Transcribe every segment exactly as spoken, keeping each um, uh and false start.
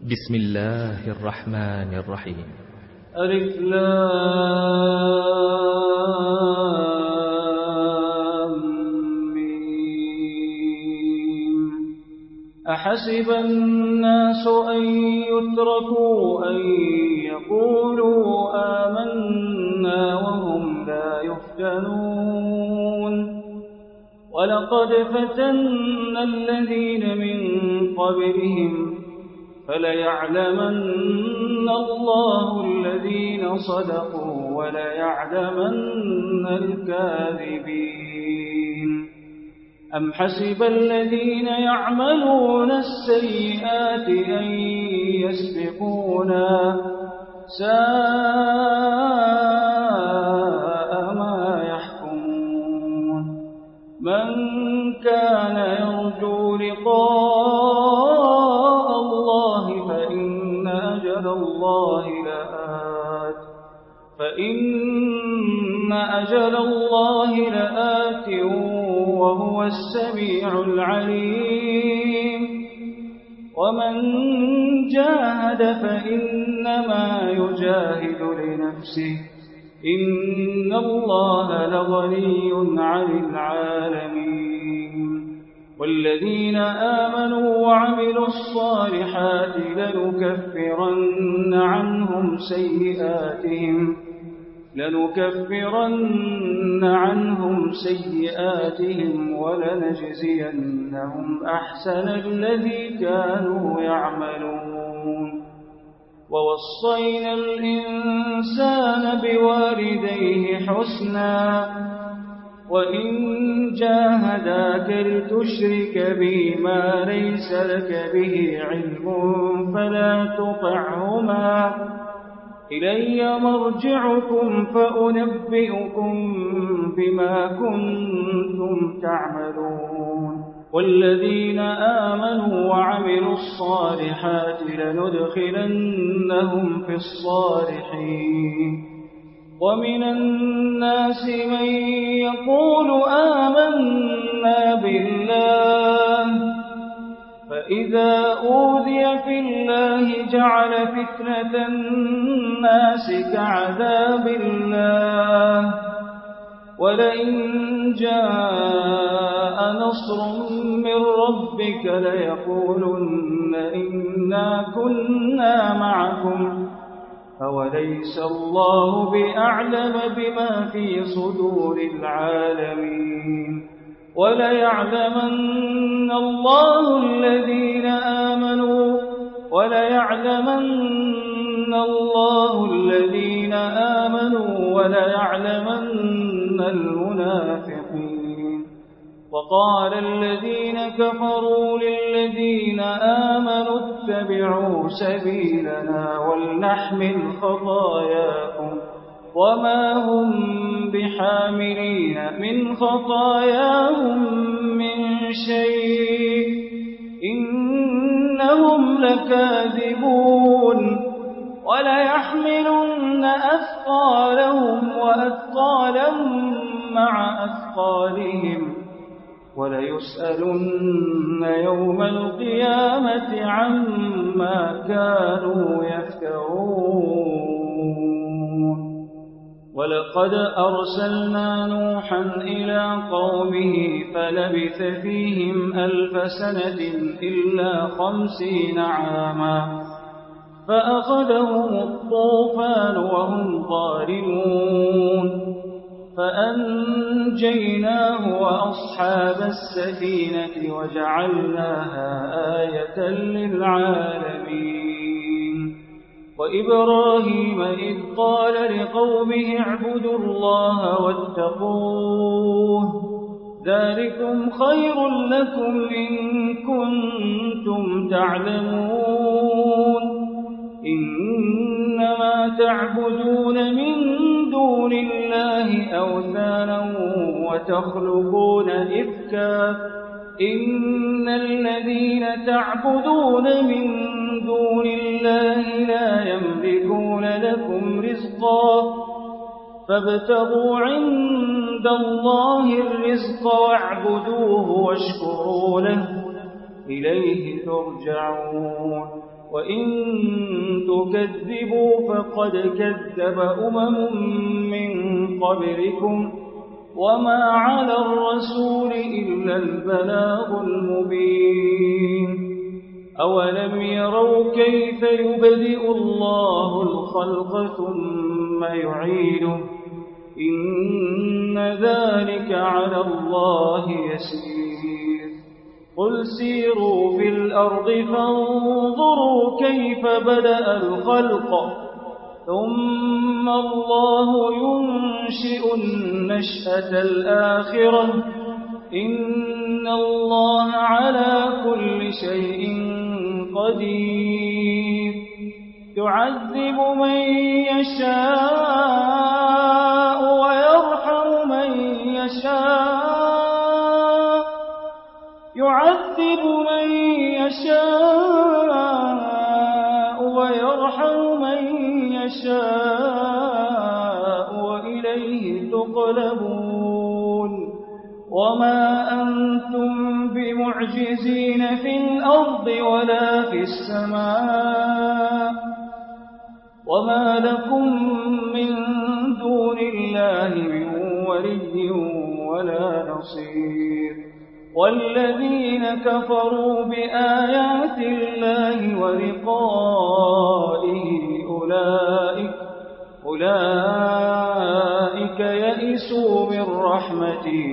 بسم الله الرحمن الرحيم. ألف لام ميم. أحسب الناس أن يتركوا أن يقولوا آمنا وهم لا يفتنون ولقد فتنا الذين من قبلهم فليعلمن الله الذين صدقوا وليعلمن الكاذبين. أم حسب الذين يعملون السيئات أن يسبقونا ساء ما يحكمون. من كان يرجو لقاء الله فإن أجل الله لآت فإن أجل الله لآت وهو السميع العليم. ومن جاهد فإنما يجاهد لنفسه إن الله لغني عن العالمين. والذين آمنوا وعملوا الصالحات لنكفرن عنهم سيئاتهم لنكفرن عنهم سيئاتهم ولنجزينهم أحسن الذي كانوا يعملون. ووصينا الإنسان بوالديه حسنا وإن جاهداك لتشرك بي ما ليس لك به علم فلا تطعهما إلي مرجعكم فأنبئكم بما كنتم تعملون. والذين آمنوا وعملوا الصالحات لندخلنهم في الصالحين. ومن الناس من يقول آمنا بالله فإذا أوذي في الله جعل فتنة الناس كعذاب الله ولئن جاء نصر من ربك ليقولن إنا كنا معكم أوليس الله بأعلم بما في صدور العالمين. وليعلمن الله الذين آمنوا وليعلمن الله الذين آمنوا وليعلمن المنافقين. وقال الذين كفروا للذين آمنوا اتبعوا سبيلنا ولنحمل خطاياكم وما هم بحاملين من خطاياهم من شيء إنهم لكاذبون. وليحملن أثقالهم وأثقالا مع أثقالهم وليسألن يوم القيامة عما كانوا يفترون. ولقد أرسلنا نوحا إلى قومه فلبث فيهم ألف سنة إلا خمسين عاما فأخذهم الطوفان وهم ظالمون فأنجيناه وأصحاب السفينة وجعلناها آية للعالمين. وإبراهيم إذ قال لقومه اعبدوا الله واتقوه ذلكم خير لكم إن كنتم تعلمون. إنما تعبدون من دون الله أوثانا وتخلقون إفكا إن الذين تعبدون من دون الله لا يملكون لكم رزقا فابتغوا عند الله الرزق واعبدوه واشكروا له إليه ترجعون. وإن تكذبوا فقد كذب أمم من قبلكم وما على الرسول إلا البلاغ المبين أولم يروا كيف يبدئ الله الخلق ثم يعيده إن ذلك على الله يسير قل سيروا في الأرض فانظروا كيف بدأ الخلق ثم الله ينشئ النشأة الآخرة إن الله على كل شيء قدير يعذب من يشاء ويرحم من يشاء يعذب من يشاء ويرحم من يشاء وإليه تقلبون وما أنتم بمعجزين في الأرض ولا في السماء وما لكم من دون الله من ولي ولا نصير والذين كفروا بآيات الله ولقائه أولئك أولئك يئسوا من رحمتي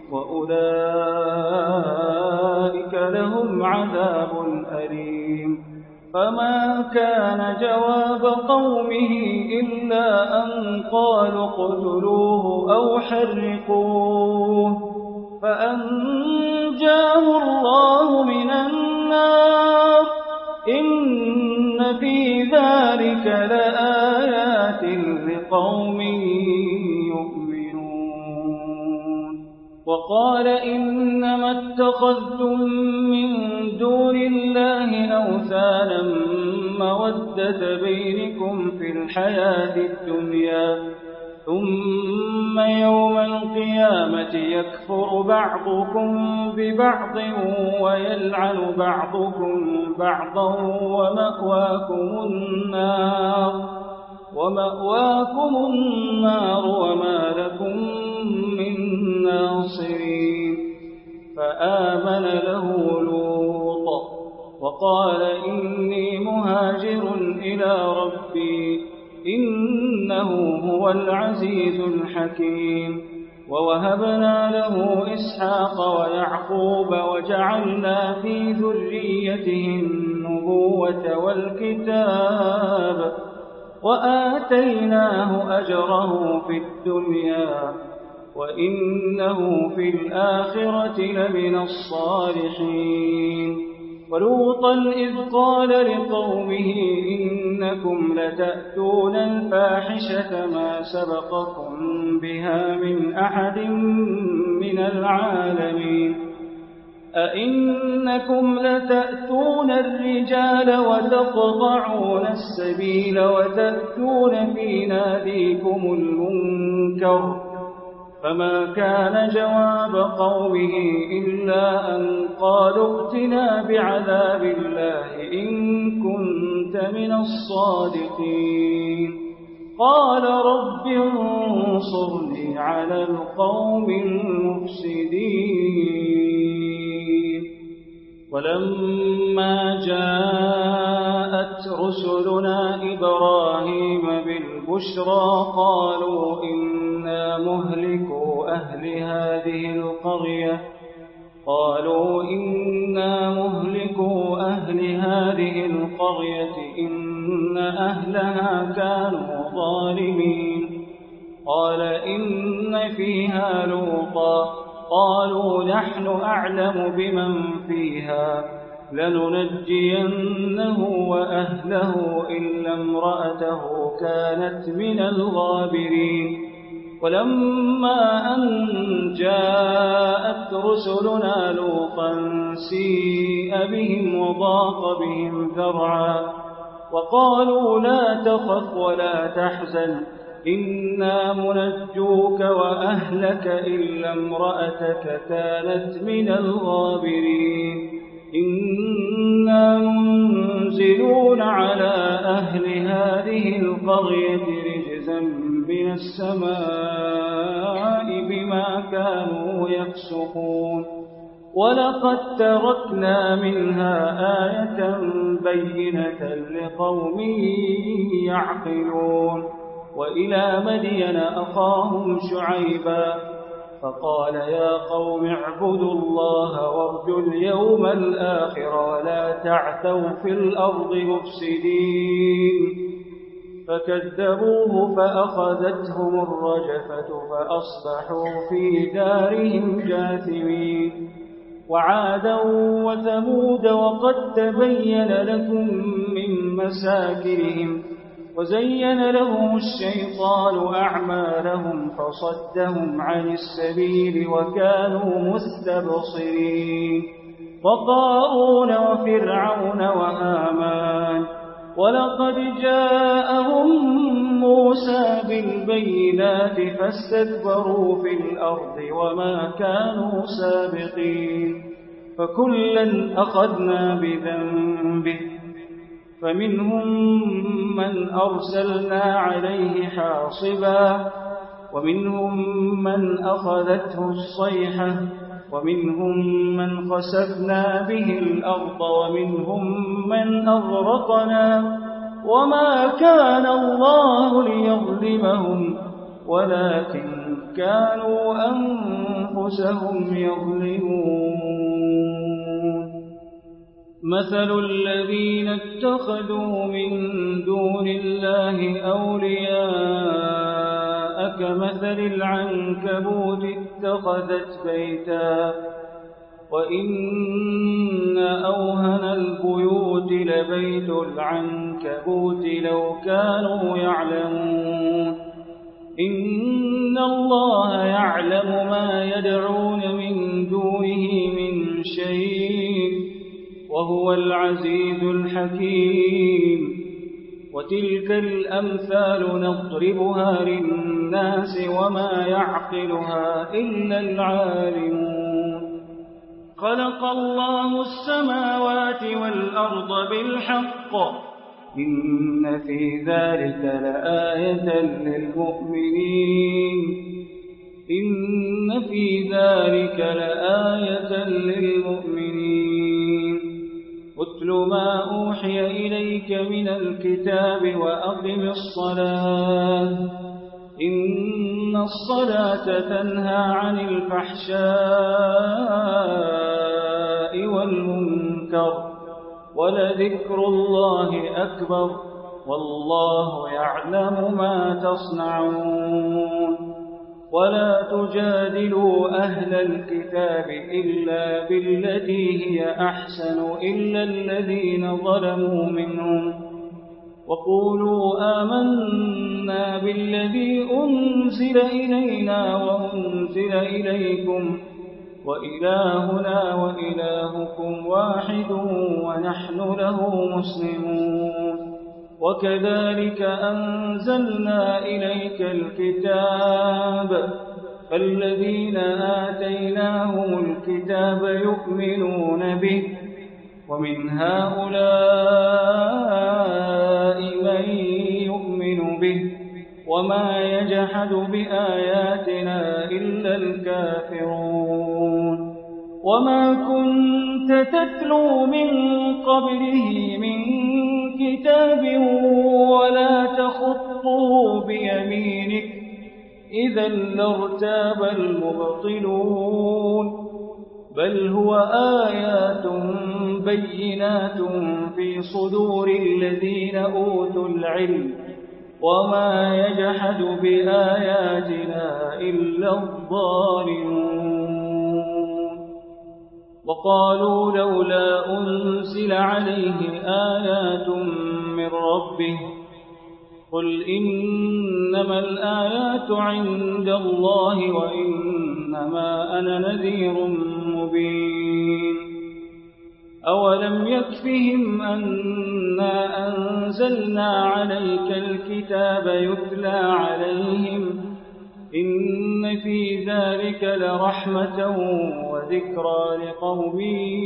وأولئك لهم عذاب أليم فما كان جواب قومه إلا أن قالوا اقتلوه أو حرقوه فأنجاه الله من النار إن في ذلك لآيات لقوم يؤمنون وقال إنما اتخذتم من دون الله أوثانا مودة بينكم في الحياة الدنيا ثم يوم القيامة يكفر بعضكم ببعض ويلعن بعضكم بعضا ومأواكم النار ومأواكم النار وما لكم من ناصرين فآمن له لوط وقال إني مهاجر إلى ربي إنه هو العزيز الحكيم ووهبنا له إسحاق ويعقوب وجعلنا في ذريته النبوة والكتاب وآتيناه أجره في الدنيا وإنه في الآخرة لمن الصالحين ولوطا إذ قال لقومه إنكم لتأتون الفاحشة ما سبقكم بها من أحد من العالمين أئنكم لتأتون الرجال وتقطعون السبيل وتأتون في ناديكم المنكر فما كان جواب قومه إلا أن قالوا ائتنا بعذاب الله إن كنت من الصادقين قال رب انصرني على القوم المفسدين ولما جاءت رسلنا إبراهيم بالبشرى قالوا إنا مهلكوا أهل هذه القرية قالوا إنا مهلكوا أهل هذه القرية إن أهلها كانوا ظالمين قال إن فيها لوطا قالوا نحن أعلم بمن فيها لننجينه وأهله إلا امرأته كانت من الغابرين ولما أن جاءت رسلنا لوطا سيء بهم وضاق بهم ذرعا وقالوا لا تخف ولا تحزن إنا منجوك وأهلك إلا امرأتك كانت من الغابرين إنا منزلون على أهل هذه القرية رجزا من السماء بما كانوا يفسقون ولقد تركنا منها آية بينة لقوم يعقلون وإلى مدين أخاهم شعيبا فقال يا قوم اعبدوا الله وارجوا اليوم الآخر ولا تعثوا في الأرض مفسدين فكذبوه فأخذتهم الرجفة فأصبحوا في دارهم جاثمين وعادا وثمود وقد تبين لكم من مساكنهم وزين لهم الشيطان أعمالهم فصدهم عن السبيل وكانوا مستبصرين وقارون وفرعون وهامان ولقد جاءهم موسى بالبينات فاستكبروا في الأرض وما كانوا سابقين فكلا أخذنا بذنبه فمنهم من أرسلنا عليه حاصبا ومنهم من أخذته الصيحة ومنهم من خسفنا به الأرض ومنهم من أغرقنا وما كان الله ليظلمهم ولكن كانوا أنفسهم يظلمون مثل الذين اتخذوا من دون الله أولياء كمثل العنكبوت اتخذت بيتا وإن أوهن البيوت لبيت العنكبوت لو كانوا يعلمون إن الله يعلم ما يدعون من دونه من شيء وهو العزيز الحكيم وتلك الأمثال نضربها للناس وما يعقلها إلا العالمون خلق الله السماوات والأرض بالحق إن في ذلك لآية للمؤمنين إن في ذلك لآية للمؤمنين اتل ما أوحي إليك من الكتاب وأقم الصلاة إن الصلاة تنهى عن الفحشاء والمنكر ولذكر الله أكبر والله يعلم ما تصنعون ولا تجادلوا أهل الكتاب إلا بالتي هي أحسن إلا الذين ظلموا منهم وقولوا آمنا بالذي أنزل إلينا وأنزل إليكم وإلهنا وإلهكم واحد ونحن له مسلمون وكذلك أنزلنا إليك الكتاب فالذين آتيناهم الكتاب يؤمنون به ومن هؤلاء من يؤمن به وما يجحد بآياتنا إلا الكافرون وما كنت تتلو من قبله من كتاب ولا تخطه بيمينك إذا لارتاب المبطلون بل هو آيات بينات في صدور الذين أوتوا العلم وما يجحد بآياتنا إلا الظالمون وقالوا لولا أنزل عليه آيات من ربه قل إنما الآيات عند الله وإنما أنا نذير مبين أولم يكفهم أنا أنزلنا عليك الكتاب يتلى عليهم إن في ذلك لرحمة وذكرى لقوم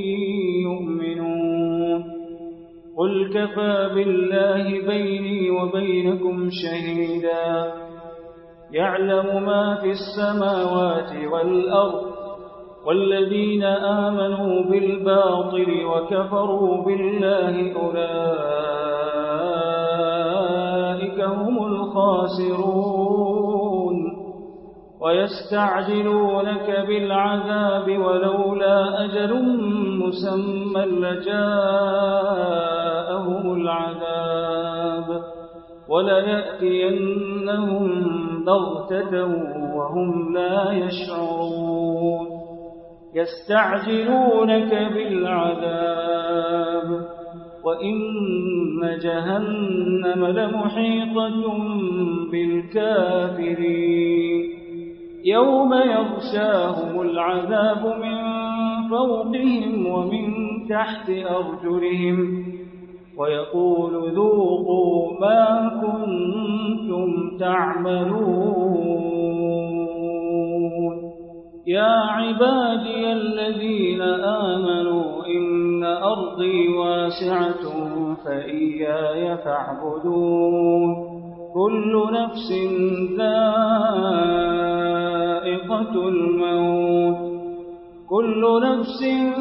يؤمنون قل كفى بالله بيني وبينكم شهيدا يعلم ما في السماوات والأرض والذين آمنوا بالباطل وكفروا بالله أولئك هم الخاسرون ويستعجلونك بالعذاب ولولا أجل مسمى لجاءهم العذاب وليأتينهم بغتة وهم لا يشعرون يستعجلونك بالعذاب وإن جهنم لمحيطة بالكافرين يوم يغشاهم العذاب من فوقهم ومن تحت أرجلهم ويقول ذوقوا ما كنتم تعملون يا عبادي الذين آمنوا إن أرضي واسعة فإياي فاعبدون كل نفس ذائقة الموت كل نفس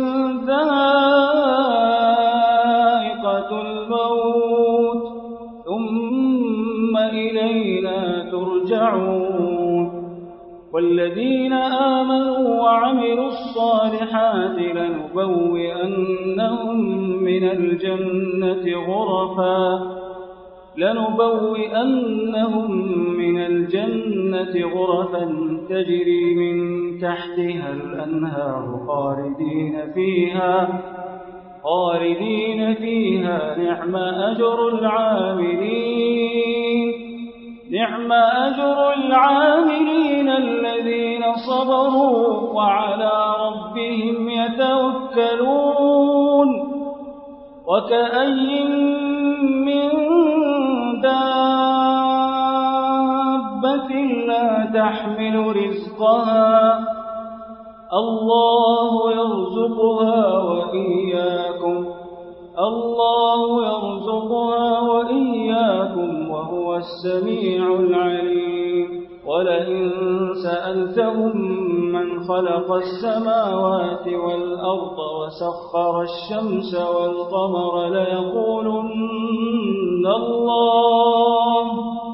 ذائقة الموت ثم إلينا ترجعون والذين آمنوا وعملوا الصالحات لنبوئنهم من الجنة غرفا لنبوئنهم من الجنة غرفا تجري من تحتها الأنهار خالدين فيها خالدين فيها نعم أجر العاملين نعم أجر العاملين الذين صبروا وعلى ربهم يتوكلون وكأي من دابة لا تحمل رزقها الله يرزقها وإياكم الله يرزقها وإياكم وهو السميع العليم ولئن سألتهم من خلق السماوات والأرض وسخر الشمس والقمر ليقولن الله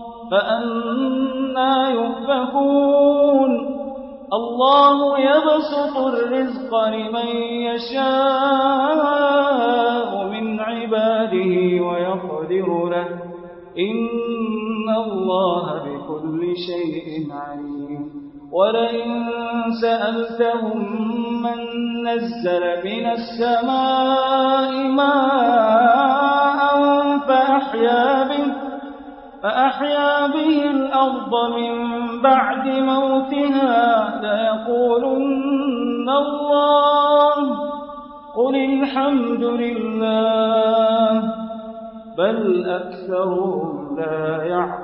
فأنى يؤفكون الله يبسط الرزق لمن يشاء من عباده ويقدر له إن الله بكل شيء عليم ولئن سألتهم من نزل من السماء ماء فأحيا به فأحيا به الأرض من بعد موتها ليقولن الله قل الحمد لله بل أكثرهم لا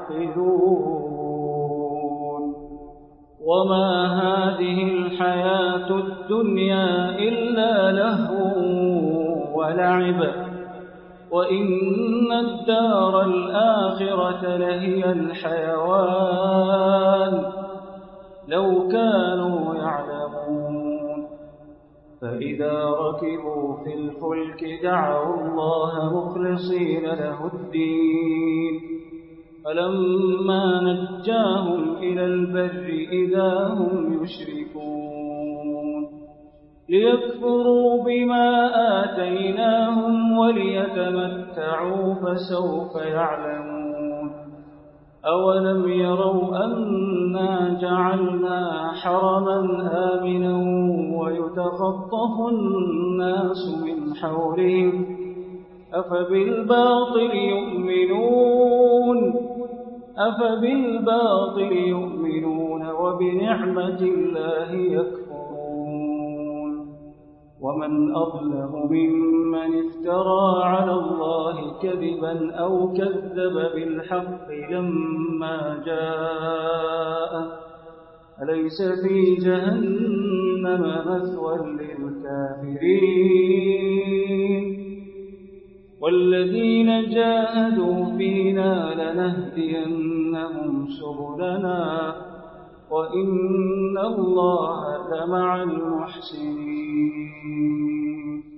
يعقلون وما هذه الحياة الدنيا إلا لهو ولعب وإن الدار الآخرة لهي الحيوان لو كانوا يعلمون فإذا ركبوا في الفلك دعوا الله مخلصين له الدين فلما نجاهم إلى البر إذا هم يشركون ليكفروا بما آتيناهم وليتمتعوا فسوف يعلمون أولم يروا أنا جعلنا حرما آمنا ويتخطف الناس من حولهم أفبالباطل يؤمنون أفبالباطل يؤمنون وبنعمة الله يكفرون ومن أظلم ممن افترى على الله كذبا أو كذب بالحق لما جاءه أليس في جهنم مثوى للكافرين والذين جاهدوا فينا لنهدينهم سبلنا وإن الله لمع المحسنين